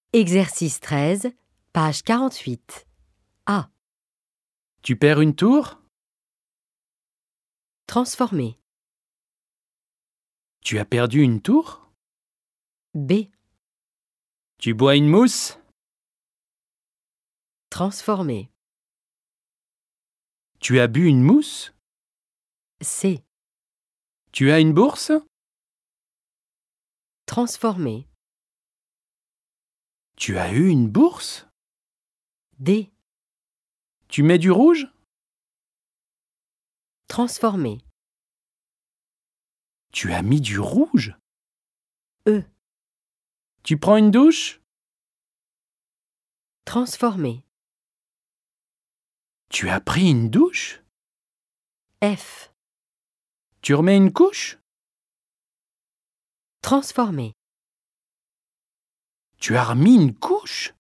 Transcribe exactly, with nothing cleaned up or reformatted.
Exercice treize, page quarante-huit. A. Tu perds une tour? Transformer. Tu as perdu une tour? B. Tu bois une mousse? Transformer. Tu as bu une mousse? C. Tu as une bourse? Transformer. Tu as eu une bourse? D. Tu mets du rouge? Transformer. Tu as mis du rouge? E. Tu prends une douche? Transformer. Tu as pris une douche? F. Tu remets une couche? Transformer. Tu as remis une couche?